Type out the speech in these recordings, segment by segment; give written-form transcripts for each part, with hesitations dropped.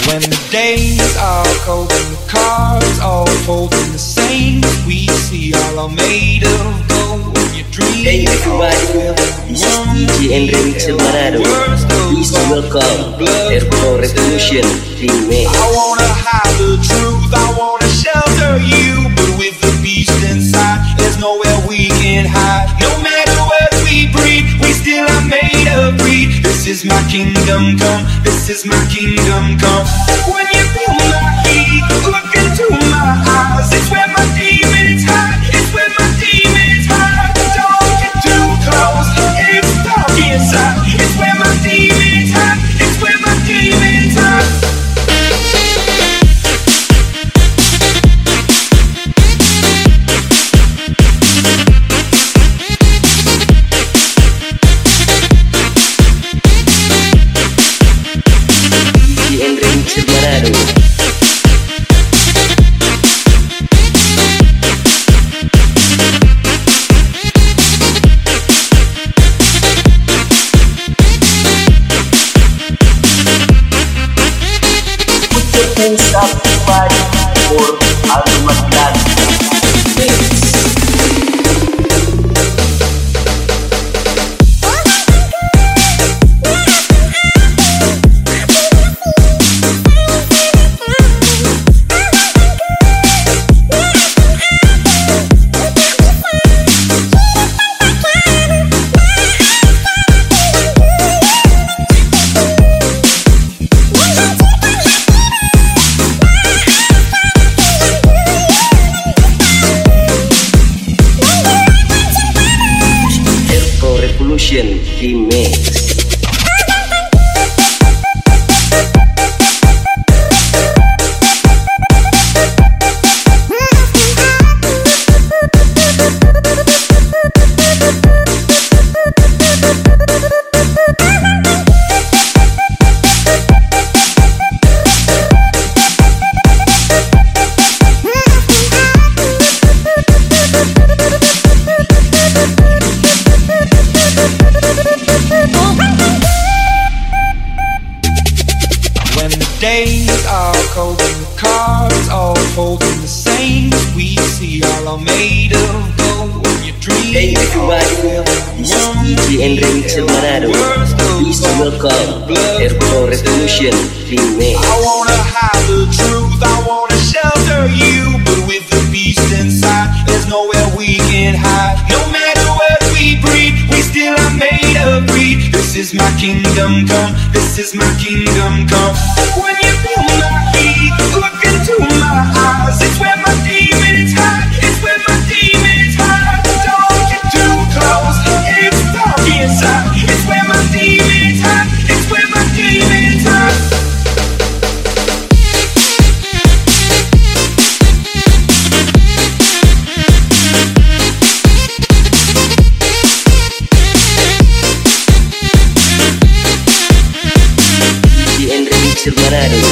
When the days are cold and the cards all fold in the same, we see all are made of gold. Your dreams. Hey everybody, this is DJ and Remixer Manado. Please welcome Airport Revolution Remix. I wanna hide the truth, I wanna shelter you, but with the beast inside, there's nowhere we can hide. No matter what we breed, we still are made of greed. This is my kingdom come, this is my kingdom come. When you feel my heat, look into my eyes, it's where my demons hide, it's where my demons hide. Don't get too close, it's dark inside, it's where my demons hide, it's where my demons hide. Hands up everybody for Aldo Maglan. Remix. Days are cold and the cards all fold in the same, we see all are made of gold. Your dreams. Hey everybody, this is DJ and Remixer Manado. Please welcome Airport Revolution Remix. I wanna hide the truth, I wanna shelter you, but with the beast inside, there's nowhere we can hide. No matter what we breed, we still are made of greed. This is my kingdom come, this is my kingdom come. When you feel my heat, look into my eyes, it's where my demons hide, it's where my demons hide. Don't get too close, it's dark inside, it's where my demons hide, it's where my demons hide. Manado.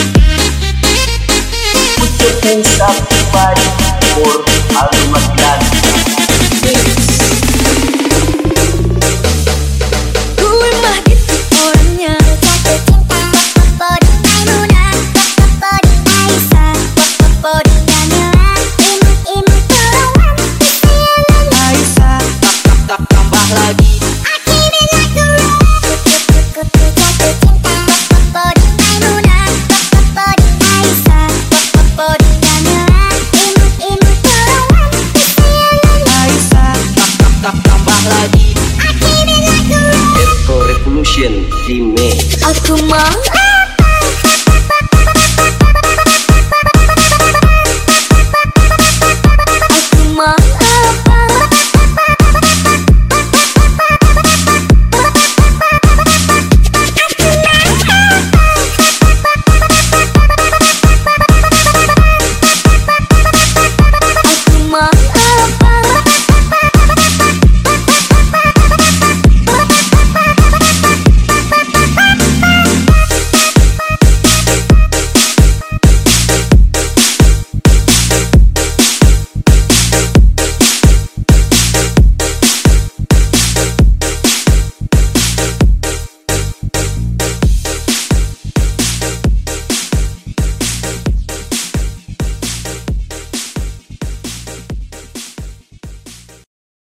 Put your hands up everybody for Aldo Maglan.